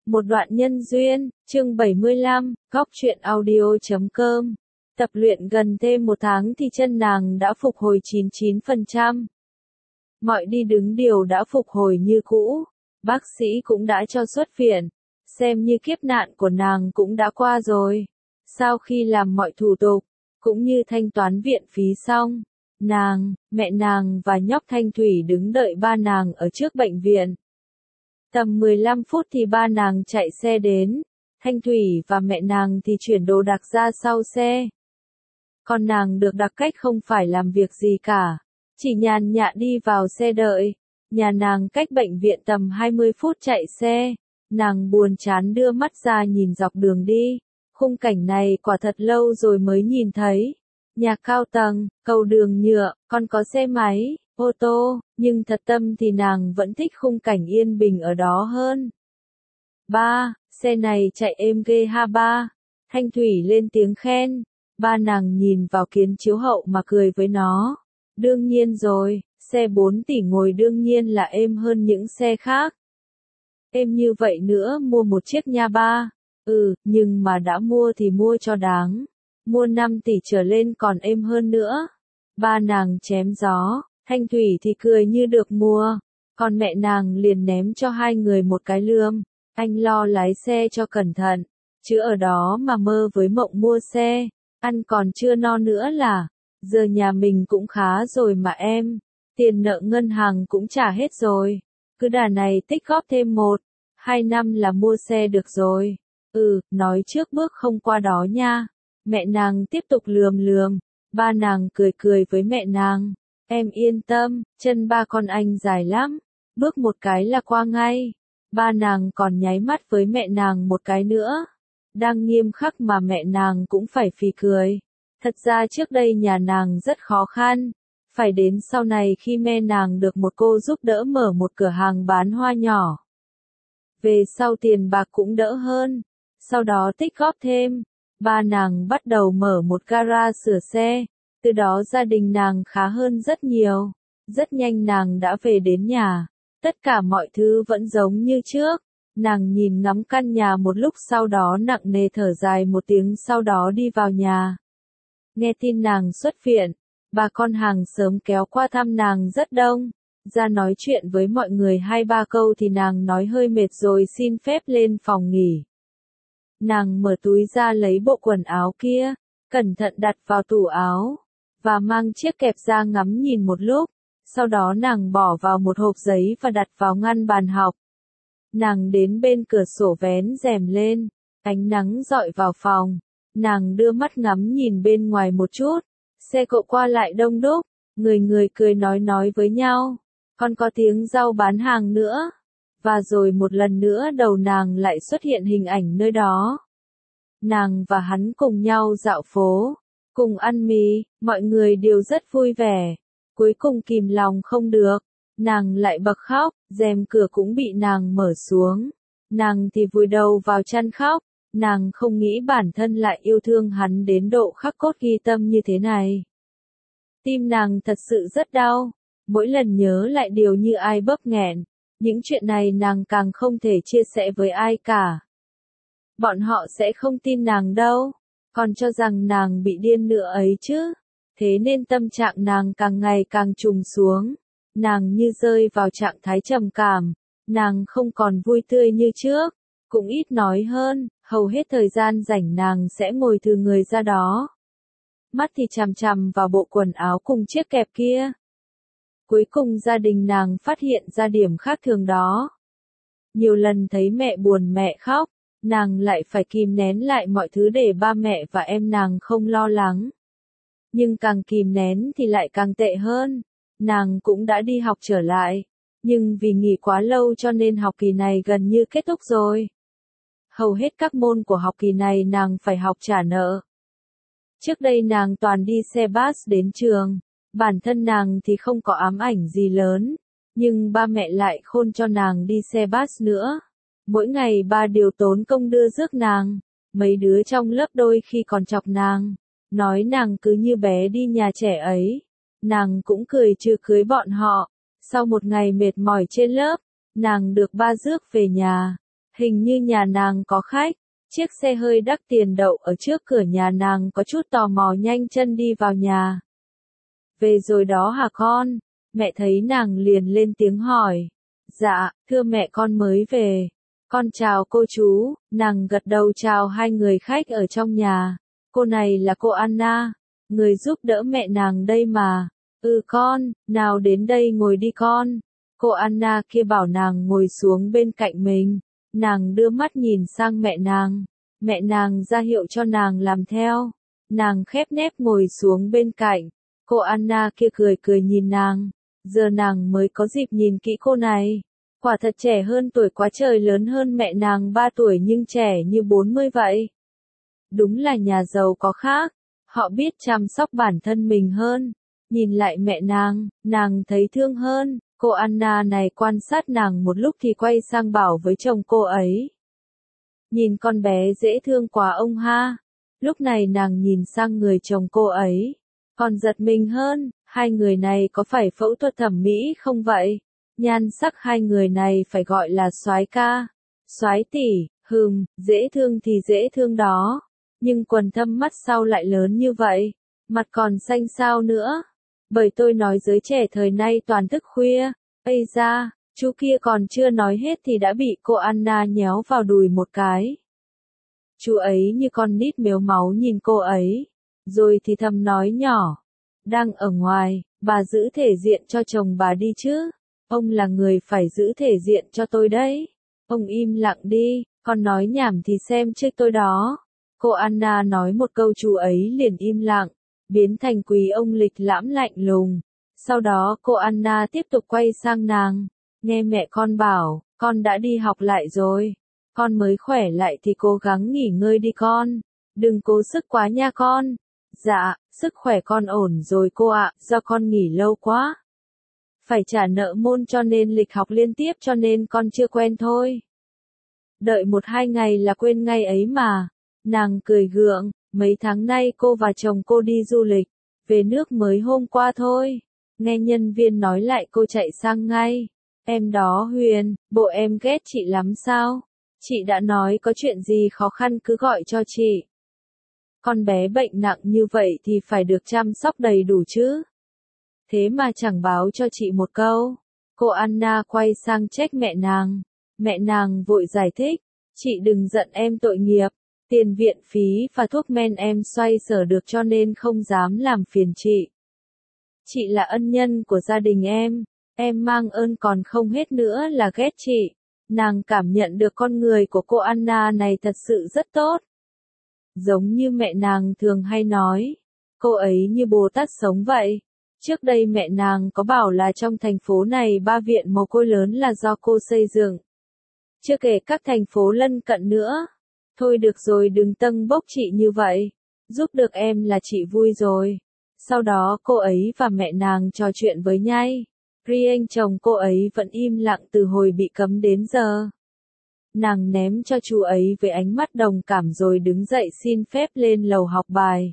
Một đoạn nhân duyên, chương 75, góc truyện audio.com. Tập luyện gần thêm một tháng thì chân nàng đã phục hồi 99%. Mọi đi đứng đều đã phục hồi như cũ. Bác sĩ cũng đã cho xuất viện. Xem như kiếp nạn của nàng cũng đã qua rồi. Sau khi làm mọi thủ tục, cũng như thanh toán viện phí xong, nàng, mẹ nàng và nhóc Thanh Thủy đứng đợi ba nàng ở trước bệnh viện. Tầm 15 phút thì ba nàng chạy xe đến, Thanh Thủy và mẹ nàng thì chuyển đồ đạc ra sau xe. Còn nàng được đặc cách không phải làm việc gì cả, chỉ nhàn nhã đi vào xe đợi. Nhà nàng cách bệnh viện tầm 20 phút chạy xe, nàng buồn chán đưa mắt ra nhìn dọc đường đi. Khung cảnh này quả thật lâu rồi mới nhìn thấy. Nhà cao tầng, cầu đường nhựa, còn có xe máy, ô tô, nhưng thật tâm thì nàng vẫn thích khung cảnh yên bình ở đó hơn. Ba, xe này chạy êm ghê ha ba. Thanh Thủy lên tiếng khen. Ba nàng nhìn vào kiến chiếu hậu mà cười với nó. Đương nhiên rồi, xe 4 tỷ ngồi đương nhiên là êm hơn những xe khác. Êm như vậy nữa mua một chiếc nha ba. Nhưng mà đã mua thì mua cho đáng. Mua 5 tỷ trở lên còn êm hơn nữa. Ba nàng chém gió, Thanh Thủy thì cười như được mua. Còn mẹ nàng liền ném cho hai người một cái lườm. Anh lo lái xe cho cẩn thận. Chứ ở đó mà mơ với mộng mua xe. Ăn còn chưa no nữa là. Giờ nhà mình cũng khá rồi mà em. Tiền nợ ngân hàng cũng trả hết rồi. Cứ đà này tích góp thêm 1-2 năm là mua xe được rồi. Nói trước bước không qua đó nha. Mẹ nàng tiếp tục lườm. Ba nàng cười với mẹ nàng. Em yên tâm, chân ba con anh dài lắm. Bước một cái là qua ngay. Ba nàng còn nháy mắt với mẹ nàng một cái nữa. Đang nghiêm khắc mà mẹ nàng cũng phải phì cười. Thật ra trước đây nhà nàng rất khó khăn. Phải đến sau này khi mẹ nàng được một cô giúp đỡ mở một cửa hàng bán hoa nhỏ. Về sau tiền bạc cũng đỡ hơn. Sau đó tích góp thêm. Ba nàng bắt đầu mở một gara sửa xe. Từ đó gia đình nàng khá hơn rất nhiều. Rất nhanh nàng đã về đến nhà. Tất cả mọi thứ vẫn giống như trước. Nàng nhìn ngắm căn nhà một lúc sau đó nặng nề thở dài một tiếng sau đó đi vào nhà. Nghe tin nàng xuất viện, bà con hàng xóm kéo qua thăm nàng rất đông. Ra nói chuyện với mọi người 2-3 câu thì nàng nói hơi mệt rồi xin phép lên phòng nghỉ. Nàng mở túi ra lấy bộ quần áo kia, cẩn thận đặt vào tủ áo, và mang chiếc kẹp ra ngắm nhìn một lúc. Sau đó nàng bỏ vào một hộp giấy và đặt vào ngăn bàn học. Nàng đến bên cửa sổ vén rèm lên, ánh nắng rọi vào phòng. Nàng đưa mắt ngắm nhìn bên ngoài một chút, xe cộ qua lại đông đúc, người cười nói với nhau, còn có tiếng rau bán hàng nữa. Và rồi một lần nữa đầu nàng lại xuất hiện hình ảnh nơi đó. Nàng và hắn cùng nhau dạo phố, cùng ăn mì, mọi người đều rất vui vẻ. Cuối cùng kìm lòng không được, nàng lại bật khóc, rèm cửa cũng bị nàng mở xuống. Nàng thì vùi đầu vào chăn khóc, nàng không nghĩ bản thân lại yêu thương hắn đến độ khắc cốt ghi tâm như thế này. Tim nàng thật sự rất đau, mỗi lần nhớ lại điều như ai bóp nghẹn. Những chuyện này nàng càng không thể chia sẻ với ai cả. Bọn họ sẽ không tin nàng đâu, còn cho rằng nàng bị điên nữa ấy chứ. Thế nên tâm trạng nàng càng ngày càng trùng xuống. Nàng như rơi vào trạng thái trầm cảm. Nàng không còn vui tươi như trước, cũng ít nói hơn. Hầu hết thời gian rảnh nàng sẽ ngồi thừ người ra đó. Mắt thì chằm chằm vào bộ quần áo cùng chiếc kẹp kia. Cuối cùng gia đình nàng phát hiện ra điểm khác thường đó. Nhiều lần thấy mẹ buồn mẹ khóc, nàng lại phải kìm nén lại mọi thứ để ba mẹ và em nàng không lo lắng. Nhưng càng kìm nén thì lại càng tệ hơn. Nàng cũng đã đi học trở lại, nhưng vì nghỉ quá lâu cho nên học kỳ này gần như kết thúc rồi. Hầu hết các môn của học kỳ này nàng phải học trả nợ. Trước đây nàng toàn đi xe bus đến trường. Bản thân nàng thì không có ám ảnh gì lớn, nhưng ba mẹ lại khôn cho nàng đi xe bus nữa. Mỗi ngày ba đều tốn công đưa rước nàng. Mấy đứa trong lớp đôi khi còn chọc nàng, nói nàng cứ như bé đi nhà trẻ ấy. Nàng cũng cười trừ cưới bọn họ. Sau một ngày mệt mỏi trên lớp, nàng được ba rước về nhà. Hình như nhà nàng có khách. Chiếc xe hơi đắt tiền đậu ở trước cửa nhà nàng, có chút tò mò nhanh chân đi vào nhà. Về rồi đó hả con? Mẹ thấy nàng liền lên tiếng hỏi. Dạ, thưa mẹ con mới về. Con chào cô chú. Nàng gật đầu chào hai người khách ở trong nhà. Cô này là cô Anna, người giúp đỡ mẹ nàng đây mà. Ừ con, nào đến đây ngồi đi con. Cô Anna kia bảo nàng ngồi xuống bên cạnh mình. Nàng đưa mắt nhìn sang mẹ nàng ra hiệu cho nàng làm theo. Nàng khép nép ngồi xuống bên cạnh. Cô Anna kia cười cười nhìn nàng. Giờ nàng mới có dịp nhìn kỹ cô này. Quả thật trẻ hơn tuổi quá trời, lớn hơn mẹ nàng 3 tuổi nhưng trẻ như 40 vậy. Đúng là nhà giàu có khác. Họ biết chăm sóc bản thân mình hơn. Nhìn lại mẹ nàng thấy thương hơn. Cô Anna này quan sát nàng một lúc thì quay sang bảo với chồng cô ấy. Nhìn con bé dễ thương quá ông ha. Lúc này nàng nhìn sang người chồng cô ấy. Còn giật mình hơn, hai người này có phải phẫu thuật thẩm mỹ không vậy? Nhan sắc hai người này phải gọi là soái ca, soái tỷ, dễ thương thì dễ thương đó. Nhưng quầng thâm mắt sau lại lớn như vậy, mặt còn xanh sao nữa. Bởi tôi nói giới trẻ thời nay toàn thức khuya. Ây da, chú kia còn chưa nói hết thì đã bị cô Anna nhéo vào đùi một cái. Chú ấy như con nít mếu máu nhìn cô ấy, rồi thì thầm nói nhỏ. Đang ở ngoài, bà giữ thể diện cho chồng bà đi chứ. Ông là người phải giữ thể diện cho tôi đấy. Ông im lặng đi, con nói nhảm thì xem trước tôi đó. Cô Anna nói một câu chú ấy liền im lặng, biến thành quý ông lịch lãm lạnh lùng. Sau đó cô Anna tiếp tục quay sang nàng. Nghe mẹ con bảo, con đã đi học lại rồi. Con mới khỏe lại thì cố gắng nghỉ ngơi đi con. Đừng cố sức quá nha con. Dạ, sức khỏe con ổn rồi cô ạ, do con nghỉ lâu quá. Phải trả nợ môn cho nên lịch học liên tiếp cho nên con chưa quen thôi. Đợi 1-2 ngày là quên ngay ấy mà. Nàng cười gượng, mấy tháng nay cô và chồng cô đi du lịch, về nước mới hôm qua thôi. Nghe nhân viên nói lại cô chạy sang ngay. Em đó Huyền, bộ em ghét chị lắm sao? Chị đã nói có chuyện gì khó khăn cứ gọi cho chị. Con bé bệnh nặng như vậy thì phải được chăm sóc đầy đủ chứ. Thế mà chẳng báo cho chị một câu. Cô Anna quay sang trách mẹ nàng. Mẹ nàng vội giải thích. Chị đừng giận em tội nghiệp. Tiền viện phí và thuốc men em xoay sở được cho nên không dám làm phiền chị. Chị là ân nhân của gia đình em mang ơn còn không hết nữa là ghét chị. Nàng cảm nhận được con người của cô Anna này thật sự rất tốt. Giống như mẹ nàng thường hay nói, cô ấy như Bồ Tát sống vậy. Trước đây mẹ nàng có bảo là trong thành phố này 3 viện mồ côi lớn là do cô xây dựng. Chưa kể các thành phố lân cận nữa. Thôi được rồi, đừng tâng bốc chị như vậy. Giúp được em là chị vui rồi. Sau đó cô ấy và mẹ nàng trò chuyện với nhau. Riêng chồng cô ấy vẫn im lặng từ hồi bị cấm đến giờ. Nàng ném cho chú ấy với ánh mắt đồng cảm rồi đứng dậy xin phép lên lầu học bài.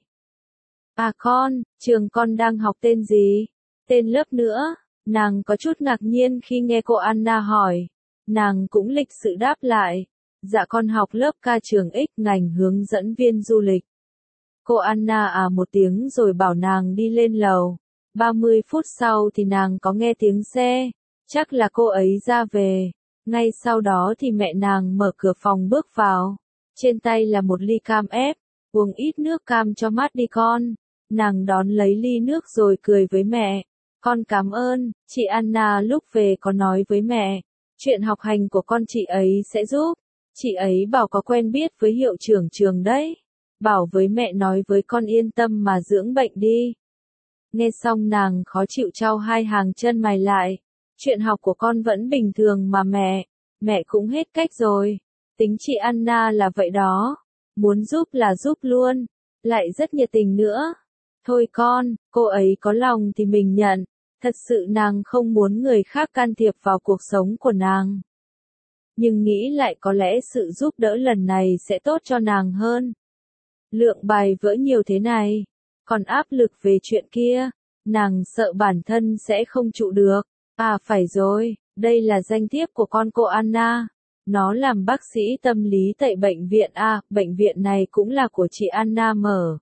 À con, trường con đang học tên gì? Tên lớp nữa? Nàng có chút ngạc nhiên khi nghe cô Anna hỏi. Nàng cũng lịch sự đáp lại. Dạ con học lớp ca trường X, ngành hướng dẫn viên du lịch. Cô Anna à một tiếng rồi bảo nàng đi lên lầu. 30 phút sau thì nàng có nghe tiếng xe. Chắc là cô ấy ra về. Ngay sau đó thì mẹ nàng mở cửa phòng bước vào. Trên tay là một ly cam ép. Uống ít nước cam cho mát đi con. Nàng đón lấy ly nước rồi cười với mẹ. Con cảm ơn, chị Anna lúc về có nói với mẹ. Chuyện học hành của con chị ấy sẽ giúp. Chị ấy bảo có quen biết với hiệu trưởng trường đấy. Bảo với mẹ nói với con yên tâm mà dưỡng bệnh đi. Nghe xong nàng khó chịu chau hai hàng chân mày lại. Chuyện học của con vẫn bình thường mà mẹ cũng hết cách rồi. Tính chị Anna là vậy đó. Muốn giúp là giúp luôn. Lại rất nhiệt tình nữa. Thôi con, cô ấy có lòng thì mình nhận. Thật sự nàng không muốn người khác can thiệp vào cuộc sống của nàng. Nhưng nghĩ lại có lẽ sự giúp đỡ lần này sẽ tốt cho nàng hơn. Lượng bài vỡ nhiều thế này. Còn áp lực về chuyện kia. Nàng sợ bản thân sẽ không trụ được. À phải rồi, đây là danh thiếp của con cô Anna. Nó làm bác sĩ tâm lý tại bệnh viện A, bệnh viện này cũng là của chị Anna mở.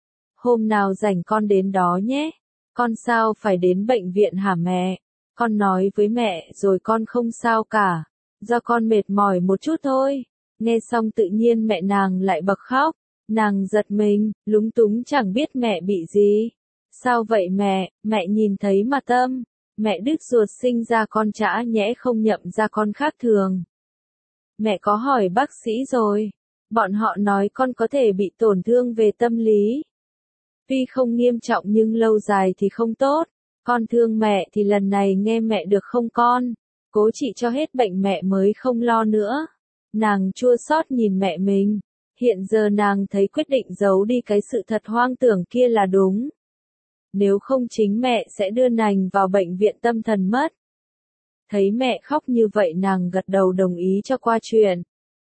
Hôm nào rảnh con đến đó nhé. Con sao phải đến bệnh viện hả mẹ? Con nói với mẹ rồi con không sao cả. Do con mệt mỏi một chút thôi. Nghe xong tự nhiên mẹ nàng lại bật khóc. Nàng giật mình, lúng túng chẳng biết mẹ bị gì. Sao vậy mẹ, mẹ nhìn thấy mà Tâm. Mẹ đứt ruột sinh ra con chã nhẽ không nhậm ra con khác thường. Mẹ có hỏi bác sĩ rồi. Bọn họ nói con có thể bị tổn thương về tâm lý. Tuy không nghiêm trọng nhưng lâu dài thì không tốt. Con thương mẹ thì lần này nghe mẹ được không con? Cố trị cho hết bệnh mẹ mới không lo nữa. Nàng chua xót nhìn mẹ mình. Hiện giờ nàng thấy quyết định giấu đi cái sự thật hoang tưởng kia là đúng. Nếu không chính mẹ sẽ đưa nàng vào bệnh viện tâm thần mất. Thấy mẹ khóc như vậy nàng gật đầu đồng ý cho qua chuyện.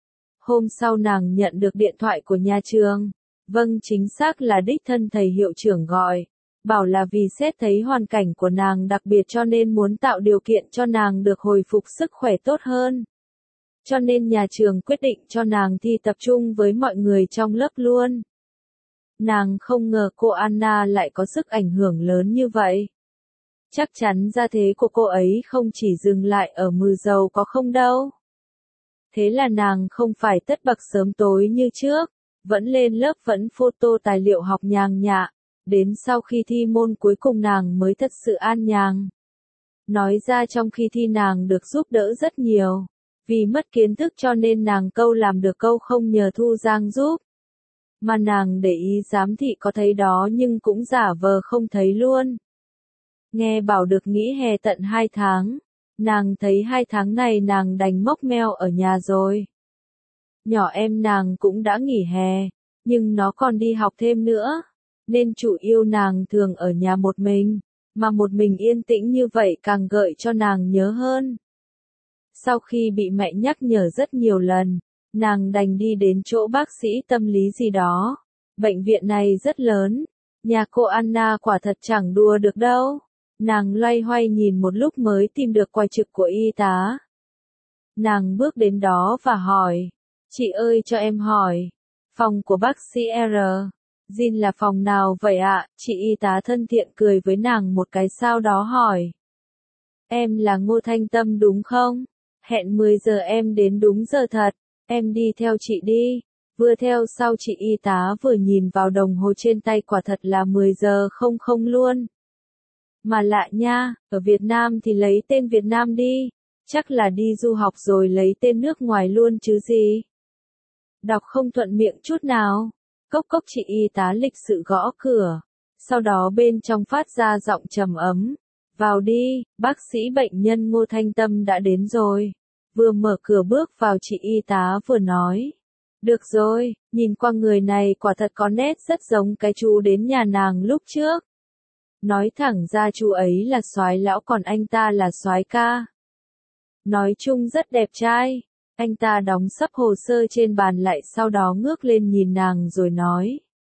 Hôm sau nàng nhận được điện thoại của nhà trường. Vâng, chính xác là đích thân thầy hiệu trưởng gọi. Bảo là vì xét thấy hoàn cảnh của nàng đặc biệt cho nên muốn tạo điều kiện cho nàng được hồi phục sức khỏe tốt hơn. Cho nên nhà trường quyết định cho nàng thi tập trung với mọi người trong lớp luôn. Nàng không ngờ cô Anna lại có sức ảnh hưởng lớn như vậy. Chắc chắn gia thế của cô ấy không chỉ dừng lại ở mừ giàu có không đâu. Thế là nàng không phải tất bật sớm tối như trước, vẫn lên lớp vẫn photo tài liệu học nhàng nhạ, đến sau khi thi môn cuối cùng nàng mới thật sự an nhàn. Nói ra trong khi thi nàng được giúp đỡ rất nhiều, vì mất kiến thức cho nên nàng câu làm được câu không nhờ Thu Giang giúp. Mà nàng để ý giám thị có thấy đó nhưng cũng giả vờ không thấy luôn. Nghe bảo được nghỉ hè tận 2 tháng, nàng thấy 2 tháng này nàng đành mốc meo ở nhà rồi. Nhỏ em nàng cũng đã nghỉ hè, nhưng nó còn đi học thêm nữa, nên chủ yếu nàng thường ở nhà một mình, mà một mình yên tĩnh như vậy càng gợi cho nàng nhớ hơn. Sau khi bị mẹ nhắc nhở rất nhiều lần, nàng đành đi đến chỗ bác sĩ tâm lý gì đó. Bệnh viện này rất lớn, nhà cô Anna quả thật chẳng đùa được đâu. Nàng loay hoay nhìn một lúc mới tìm được quầy trực của y tá. Nàng bước đến đó và hỏi, chị ơi cho em hỏi, phòng của bác sĩ R. Jin là phòng nào vậy ạ? Chị y tá thân thiện cười với nàng một cái sau đó hỏi. Em là Ngô Thanh Tâm đúng không? Hẹn 10 giờ em đến đúng giờ thật, em đi theo chị đi. Vừa theo sau chị y tá vừa nhìn vào đồng hồ trên tay quả thật là 10 giờ 00 luôn. Mà lạ nha, ở Việt Nam thì lấy tên Việt Nam đi, chắc là đi du học rồi lấy tên nước ngoài luôn chứ gì. Đọc không thuận miệng chút nào, cốc cốc chị y tá lịch sự gõ cửa, sau đó bên trong phát ra giọng trầm ấm. Vào đi, bác sĩ bệnh nhân Ngô Thanh Tâm đã đến rồi. Vừa mở cửa bước vào chị y tá vừa nói. Được rồi, nhìn qua người này quả thật có nét rất giống cái chú đến nhà nàng lúc trước. Nói thẳng ra chú ấy là soái lão còn anh ta là soái ca. Nói chung rất đẹp trai. Anh ta đóng sấp hồ sơ trên bàn lại sau đó ngước lên nhìn nàng rồi nói.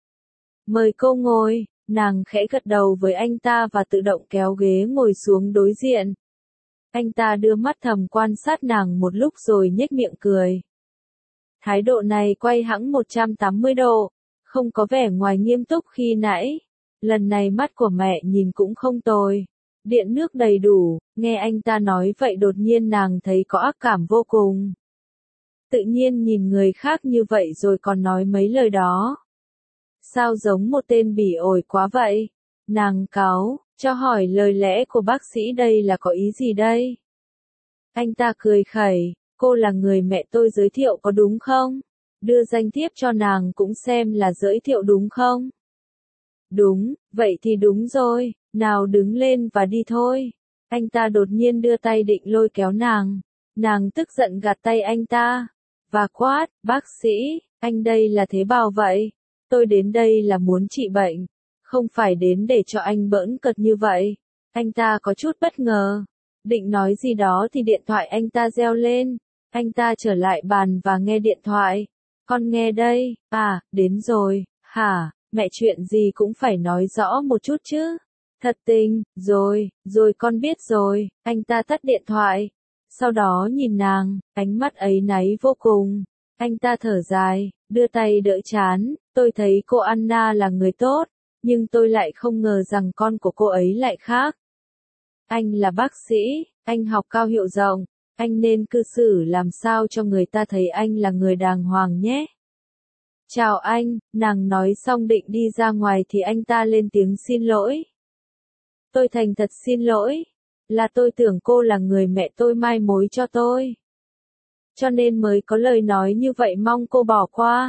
Mời cô ngồi, nàng khẽ gật đầu với anh ta và tự động kéo ghế ngồi xuống đối diện. Anh ta đưa mắt thầm quan sát nàng một lúc rồi nhếch miệng cười. Thái độ này quay hẳn 180 độ, không có vẻ ngoài nghiêm túc khi nãy. Lần này mắt của mẹ nhìn cũng không tồi. Điện nước đầy đủ, nghe anh ta nói vậy đột nhiên nàng thấy có ác cảm vô cùng. Tự nhiên nhìn người khác như vậy rồi còn nói mấy lời đó. Sao giống một tên bỉ ổi quá vậy? Nàng cáu, cho hỏi lời lẽ của bác sĩ đây là có ý gì đây? Anh ta cười khẩy, cô là người mẹ tôi giới thiệu có đúng không? Đưa danh thiếp cho nàng cũng xem là giới thiệu đúng không? Đúng, vậy thì đúng rồi, nào đứng lên và đi thôi. Anh ta đột nhiên đưa tay định lôi kéo nàng. Nàng tức giận gạt tay anh ta. Và quát, bác sĩ, anh đây là thế bao vậy? Tôi đến đây là muốn trị bệnh, không phải đến để cho anh bỡn cợt như vậy. Anh ta có chút bất ngờ. Định nói gì đó thì điện thoại anh ta reo lên. Anh ta trở lại bàn và nghe điện thoại. Con nghe đây, à, đến rồi, hả? Mẹ chuyện gì cũng phải nói rõ một chút chứ. Thật tình, rồi con biết rồi, anh ta tắt điện thoại. sau đó nhìn nàng, ánh mắt áy náy vô cùng. Anh ta thở dài, đưa tay đỡ trán, tôi thấy cô Anna là người tốt, nhưng tôi lại không ngờ rằng con của cô ấy lại khác. Anh là bác sĩ, anh học cao hiệu rộng, anh nên cư xử làm sao cho người ta thấy anh là người đàng hoàng nhé. Chào anh, nàng nói xong định đi ra ngoài thì anh ta lên tiếng xin lỗi. Tôi thành thật xin lỗi, là tôi tưởng cô là người mẹ tôi mai mối cho tôi. Cho nên mới có lời nói như vậy, mong cô bỏ qua.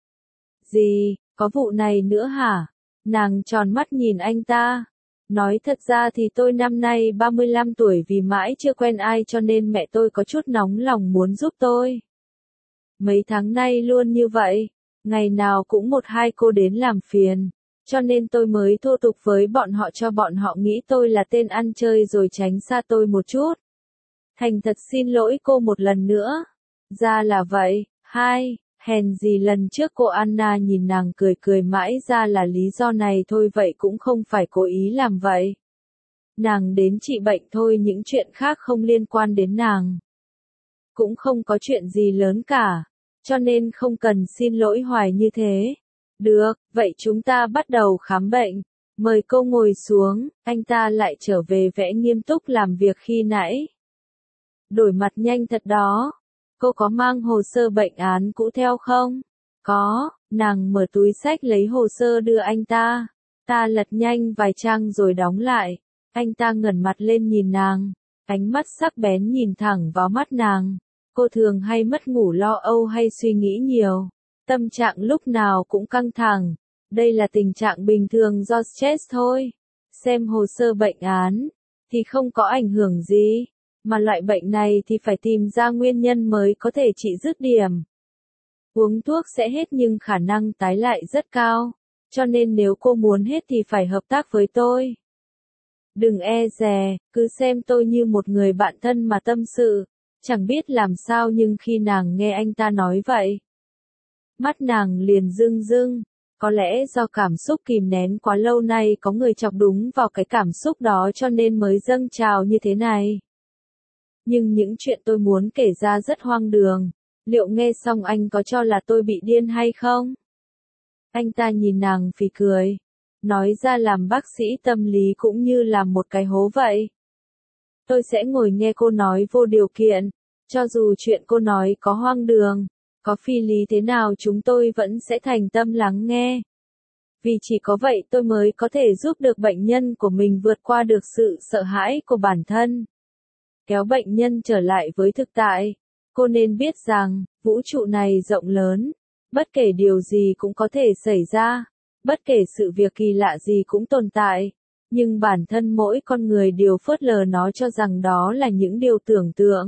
Gì, có vụ này nữa hả? Nàng tròn mắt nhìn anh ta. Nói thật ra thì tôi năm nay 35 tuổi, vì mãi chưa quen ai cho nên mẹ tôi có chút nóng lòng muốn giúp tôi. Mấy tháng nay luôn như vậy, ngày nào cũng một hai cô đến làm phiền, cho nên tôi mới thô tục với bọn họ cho bọn họ nghĩ tôi là tên ăn chơi rồi tránh xa tôi một chút. Thành thật xin lỗi cô một lần nữa. Ra là vậy, hèn gì lần trước cô Anna nhìn nàng cười cười mãi ra là lý do này thôi, vậy cũng không phải cố ý làm vậy. Nàng đến trị bệnh thôi, những chuyện khác không liên quan đến nàng. Cũng không có chuyện gì lớn cả, cho nên không cần xin lỗi hoài như thế. Được, vậy chúng ta bắt đầu khám bệnh. Mời cô ngồi xuống, anh ta lại trở về vẻ nghiêm túc làm việc khi nãy. Đổi mặt nhanh thật đó. Cô có mang hồ sơ bệnh án cũ theo không? Có, nàng mở túi xách lấy hồ sơ đưa anh ta. Ta lật nhanh vài trang rồi đóng lại. Anh ta ngẩng mặt lên nhìn nàng, ánh mắt sắc bén nhìn thẳng vào mắt nàng. Cô thường hay mất ngủ, lo âu hay suy nghĩ nhiều. Tâm trạng lúc nào cũng căng thẳng. Đây là tình trạng bình thường do stress thôi. Xem hồ sơ bệnh án thì không có ảnh hưởng gì. Mà loại bệnh này thì phải tìm ra nguyên nhân mới có thể trị dứt điểm. Uống thuốc sẽ hết nhưng khả năng tái lại rất cao. Cho nên nếu cô muốn hết thì phải hợp tác với tôi. Đừng e dè, cứ xem tôi như một người bạn thân mà tâm sự. Chẳng biết làm sao nhưng khi nàng nghe anh ta nói vậy, mắt nàng liền rưng rưng. Có lẽ do cảm xúc kìm nén quá lâu nay có người chọc đúng vào cái cảm xúc đó cho nên mới dâng trào như thế này. Nhưng những chuyện tôi muốn kể ra rất hoang đường. Liệu nghe xong anh có cho là tôi bị điên hay không? Anh ta nhìn nàng phì cười. Nói ra làm bác sĩ tâm lý cũng như làm một cái hố vậy. Tôi sẽ ngồi nghe cô nói vô điều kiện. Cho dù chuyện cô nói có hoang đường, có phi lý thế nào chúng tôi vẫn sẽ thành tâm lắng nghe. Vì chỉ có vậy tôi mới có thể giúp được bệnh nhân của mình vượt qua được sự sợ hãi của bản thân. Kéo bệnh nhân trở lại với thực tại. Cô nên biết rằng, vũ trụ này rộng lớn. Bất kể điều gì cũng có thể xảy ra. Bất kể sự việc kỳ lạ gì cũng tồn tại. Nhưng bản thân mỗi con người đều phớt lờ nó cho rằng đó là những điều tưởng tượng.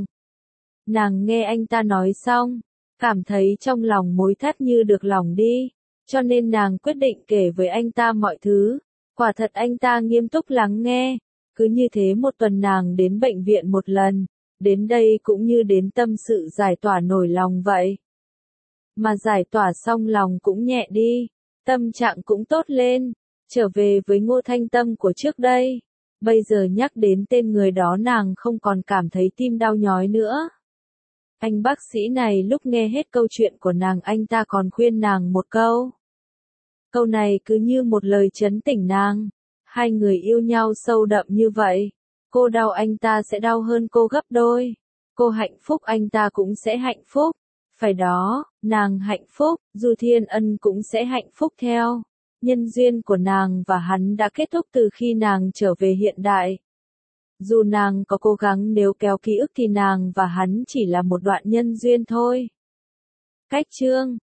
Nàng nghe anh ta nói xong, cảm thấy trong lòng mối thắt như được lỏng đi. Cho nên nàng quyết định kể với anh ta mọi thứ. Quả thật anh ta nghiêm túc lắng nghe. Cứ như thế một tuần nàng đến bệnh viện một lần. Đến đây cũng như đến tâm sự giải tỏa nỗi lòng vậy. Mà giải tỏa xong lòng cũng nhẹ đi. Tâm trạng cũng tốt lên. Trở về với Ngô Thanh Tâm của trước đây. Bây giờ nhắc đến tên người đó nàng không còn cảm thấy tim đau nhói nữa. Anh bác sĩ này lúc nghe hết câu chuyện của nàng anh ta còn khuyên nàng một câu. Câu này cứ như một lời trấn tỉnh nàng. Hai người yêu nhau sâu đậm như vậy. Cô đau anh ta sẽ đau hơn cô gấp đôi. Cô hạnh phúc anh ta cũng sẽ hạnh phúc. Phải đó, nàng hạnh phúc, Du Thiên Ân cũng sẽ hạnh phúc theo. Nhân duyên của nàng và hắn đã kết thúc từ khi nàng trở về hiện đại. Dù nàng có cố gắng níu kéo ký ức thì nàng và hắn chỉ là một đoạn nhân duyên thôi. Cách chương